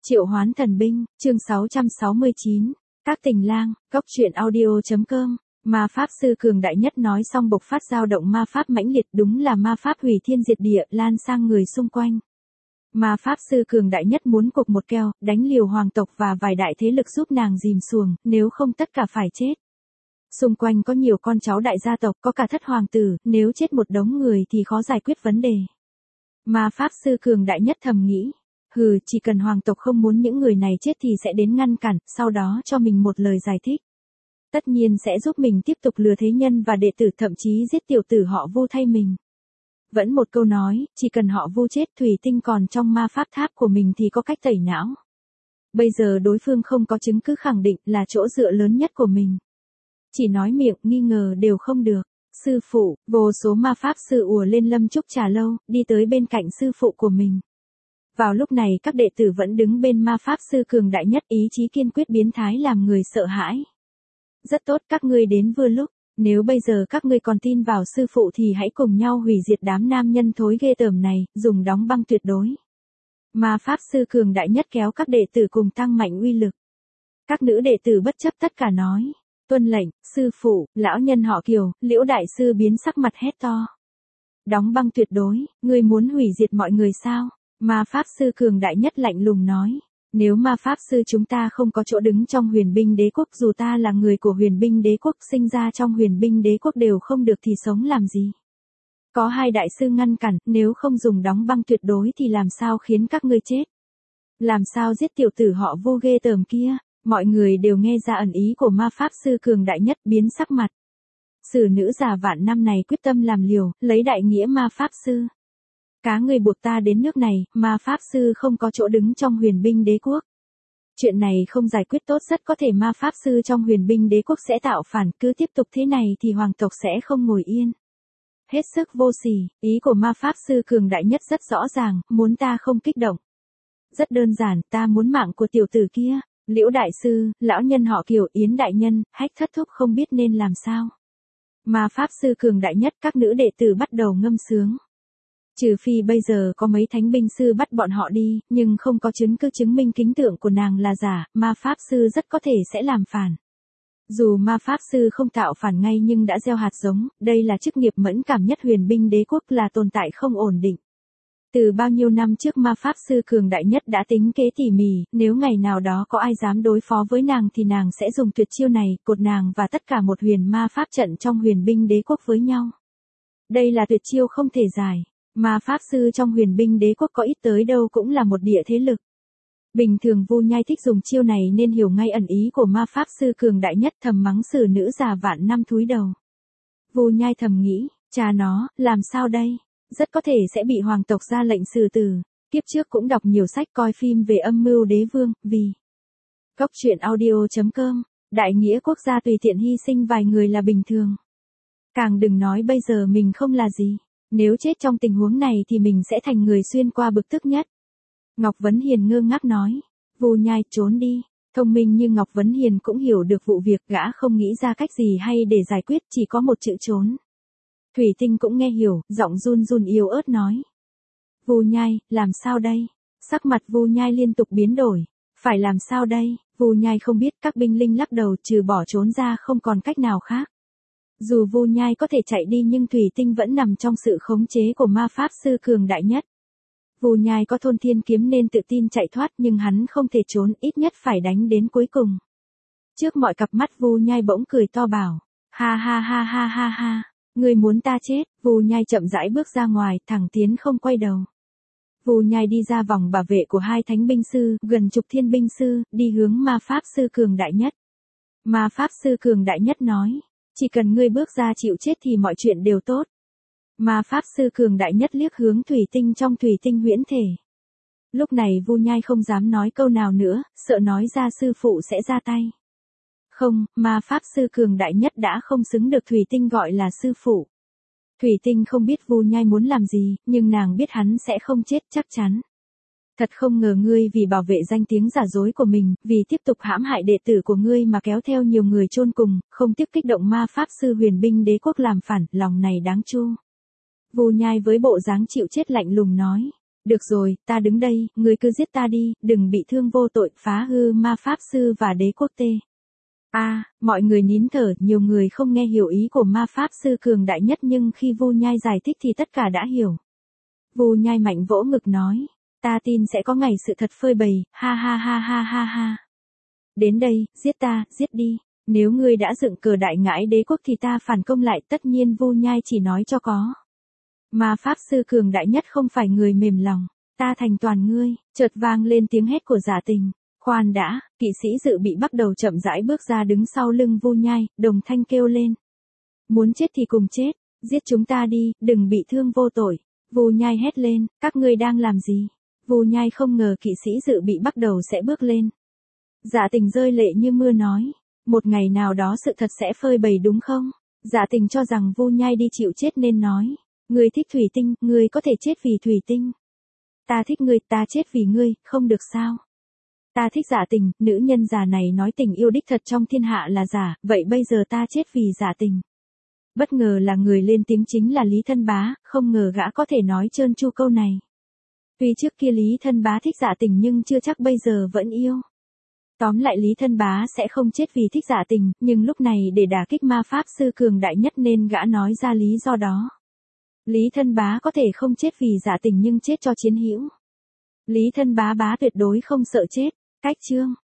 Triệu Hoán Thần Binh, chương 669, Các Tình Lang, Cốc truyện audio.com. Ma pháp sư cường đại nhất nói xong bộc phát dao động ma pháp mãnh liệt, đúng là ma pháp hủy thiên diệt địa, lan sang người xung quanh. Ma pháp sư cường đại nhất muốn cục một keo, đánh liều hoàng tộc và vài đại thế lực giúp nàng dìm xuồng, nếu không tất cả phải chết. Xung quanh có nhiều con cháu đại gia tộc, có cả thất hoàng tử, nếu chết một đống người thì khó giải quyết vấn đề. Ma pháp sư cường đại nhất thầm nghĩ. Chỉ cần hoàng tộc không muốn những người này chết thì sẽ đến ngăn cản, sau đó cho mình một lời giải thích. Tất nhiên sẽ giúp mình tiếp tục lừa thế nhân và đệ tử, thậm chí giết tiểu tử họ Vu thay mình. Vẫn một câu nói, chỉ cần họ Vu chết, thủy tinh còn trong ma pháp tháp của mình thì có cách tẩy não. Bây giờ đối phương không có chứng cứ khẳng định, là chỗ dựa lớn nhất của mình. Chỉ nói miệng, nghi ngờ đều không được. Sư phụ, vô số ma pháp sư ùa lên Lâm Trúc Trà Lâu, đi tới bên cạnh sư phụ của mình. Vào lúc này các đệ tử vẫn đứng bên ma pháp sư cường đại nhất, ý chí kiên quyết biến thái làm người sợ hãi. Rất tốt, các ngươi đến vừa lúc, nếu bây giờ các ngươi còn tin vào sư phụ thì hãy cùng nhau hủy diệt đám nam nhân thối ghê tởm này, dùng đóng băng tuyệt đối. Ma pháp sư cường đại nhất kéo các đệ tử cùng tăng mạnh uy lực. Các nữ đệ tử bất chấp tất cả nói, tuân lệnh, sư phụ. Lão nhân họ Kiều, Liễu đại sư biến sắc mặt hét to. Đóng băng tuyệt đối, ngươi muốn hủy diệt mọi người sao? Ma pháp sư cường đại nhất lạnh lùng nói, nếu ma pháp sư chúng ta không có chỗ đứng trong huyền binh đế quốc, dù ta là người của huyền binh đế quốc, sinh ra trong huyền binh đế quốc đều không được thì sống làm gì? Có hai đại sư ngăn cản, nếu không dùng đóng băng tuyệt đối thì làm sao khiến các ngươi chết? Làm sao giết tiểu tử họ Vô ghê tởm kia? Mọi người đều nghe ra ẩn ý của ma pháp sư cường đại nhất, biến sắc mặt. Sử nữ già vạn năm này quyết tâm làm liều, lấy đại nghĩa ma pháp sư. Cá người buộc ta đến nước này, ma pháp sư không có chỗ đứng trong huyền binh đế quốc. Chuyện này không giải quyết tốt, rất có thể ma pháp sư trong huyền binh đế quốc sẽ tạo phản, cứ tiếp tục thế này thì hoàng tộc sẽ không ngồi yên. Hết sức vô sỉ, ý của ma pháp sư cường đại nhất rất rõ ràng, muốn ta không kích động. Rất đơn giản, ta muốn mạng của tiểu tử kia. Liễu đại sư, lão nhân họ Kiều, Yến đại nhân, Hách thất thúc không biết nên làm sao. Ma pháp sư cường đại nhất, các nữ đệ tử bắt đầu ngâm sướng. Trừ phi bây giờ có mấy thánh binh sư bắt bọn họ đi, nhưng không có chứng cứ chứng minh kính tượng của nàng là giả, ma pháp sư rất có thể sẽ làm phản. Dù ma pháp sư không tạo phản ngay nhưng đã gieo hạt giống, đây là chức nghiệp mẫn cảm nhất huyền binh đế quốc, là tồn tại không ổn định. Từ bao nhiêu năm trước ma pháp sư cường đại nhất đã tính kế tỉ mỉ, nếu ngày nào đó có ai dám đối phó với nàng thì nàng sẽ dùng tuyệt chiêu này, cột nàng và tất cả một huyền ma pháp trận trong huyền binh đế quốc với nhau. Đây là tuyệt chiêu không thể giải. Ma pháp sư trong huyền binh đế quốc có ít tới đâu cũng là một địa thế lực. Bình thường Vu Nhai thích dùng chiêu này nên hiểu ngay ẩn ý của ma pháp sư cường đại nhất, thầm mắng sử nữ già vạn năm thúi đầu. Vu Nhai thầm nghĩ, cha nó, làm sao đây? Rất có thể sẽ bị hoàng tộc ra lệnh xử tử. Kiếp trước cũng đọc nhiều sách, coi phim về âm mưu đế vương, vì Cốc truyện audio.com, đại nghĩa quốc gia tùy tiện hy sinh vài người là bình thường. Càng đừng nói bây giờ mình không là gì. Nếu chết trong tình huống này thì mình sẽ thành người xuyên qua bực tức nhất. Ngọc Vấn Hiền ngơ ngác nói. Vu Nhai, trốn đi. Thông minh như Ngọc Vấn Hiền cũng hiểu được vụ việc, gã không nghĩ ra cách gì hay để giải quyết, chỉ có một chữ trốn. Thủy Tinh cũng nghe hiểu, giọng run run yếu ớt nói. Vu Nhai, làm sao đây? Sắc mặt Vu Nhai liên tục biến đổi. Phải làm sao đây? Vu Nhai không biết, các binh linh lắc đầu, trừ bỏ trốn ra không còn cách nào khác. Dù Vu Nhai có thể chạy đi nhưng Thủy Tinh vẫn nằm trong sự khống chế của ma pháp sư cường đại nhất. Vu Nhai có thôn thiên kiếm nên tự tin chạy thoát, nhưng hắn không thể trốn, ít nhất phải đánh đến cuối cùng. Trước mọi cặp mắt Vu Nhai bỗng cười to bảo, ha ha ha ha ha ha, ngươi muốn ta chết? Vu Nhai chậm rãi bước ra ngoài, thẳng tiến không quay đầu. Vu Nhai đi ra vòng bảo vệ của hai thánh binh sư, gần chục thiên binh sư, đi hướng ma pháp sư cường đại nhất. Ma pháp sư cường đại nhất nói, chỉ cần ngươi bước ra chịu chết thì mọi chuyện đều tốt. Ma pháp sư cường đại nhất liếc hướng Thủy Tinh trong Thủy Tinh huyễn thể. Lúc này Vu Nhai không dám nói câu nào nữa, sợ nói ra sư phụ sẽ ra tay. Không, ma pháp sư cường đại nhất đã không xứng được Thủy Tinh gọi là sư phụ. Thủy Tinh không biết Vu Nhai muốn làm gì, nhưng nàng biết hắn sẽ không chết chắc chắn. Thật không ngờ ngươi vì bảo vệ danh tiếng giả dối của mình, vì tiếp tục hãm hại đệ tử của ngươi mà kéo theo nhiều người chôn cùng, không tiếc kích động ma pháp sư huyền binh đế quốc làm phản, lòng này đáng chu. Vu Nhai với bộ dáng chịu chết lạnh lùng nói. Được rồi, ta đứng đây, ngươi cứ giết ta đi, đừng bị thương vô tội, phá hư ma pháp sư và đế quốc tê. Mọi người nín thở, nhiều người không nghe hiểu ý của ma pháp sư cường đại nhất nhưng khi Vu Nhai giải thích thì tất cả đã hiểu. Vu Nhai mạnh vỗ ngực nói, ta tin sẽ có ngày sự thật phơi bày, ha ha ha ha ha ha. Đến đây, giết ta, giết đi, nếu ngươi đã dựng cờ đại ngãi đế quốc thì ta phản công lại, tất nhiên Vu Nhai chỉ nói cho có. Ma pháp sư cường đại nhất không phải người mềm lòng, ta thành toàn ngươi, chợt vang lên tiếng hét của Giả Tình. Khoan đã, kỵ sĩ dự bị bắt đầu chậm rãi bước ra đứng sau lưng Vu Nhai, đồng thanh kêu lên. Muốn chết thì cùng chết, giết chúng ta đi, đừng bị thương vô tội. Vu Nhai hét lên, các ngươi đang làm gì? Vu Nhai không ngờ kỵ sĩ dự bị bắt đầu sẽ bước lên. Giả Tình rơi lệ như mưa nói, một ngày nào đó sự thật sẽ phơi bày đúng không? Giả Tình cho rằng Vu Nhai đi chịu chết nên nói, ngươi thích thủy tinh, ngươi có thể chết vì thủy tinh. Ta thích ngươi, ta chết vì ngươi, không được sao? Ta thích Giả Tình, nữ nhân già này nói tình yêu đích thật trong thiên hạ là giả, vậy bây giờ ta chết vì Giả Tình. Bất ngờ là người lên tiếng chính là Lý Thân Bá, không ngờ gã có thể nói trơn tru câu này. Tuy trước kia Lý Thân Bá thích Giả Tình nhưng chưa chắc bây giờ vẫn yêu. Tóm lại Lý Thân Bá sẽ không chết vì thích Giả Tình, nhưng lúc này để đả kích ma pháp sư cường đại nhất nên gã nói ra lý do đó. Lý Thân Bá có thể không chết vì Giả Tình nhưng chết cho chiến hữu. Lý Thân Bá tuyệt đối không sợ chết. Cách chương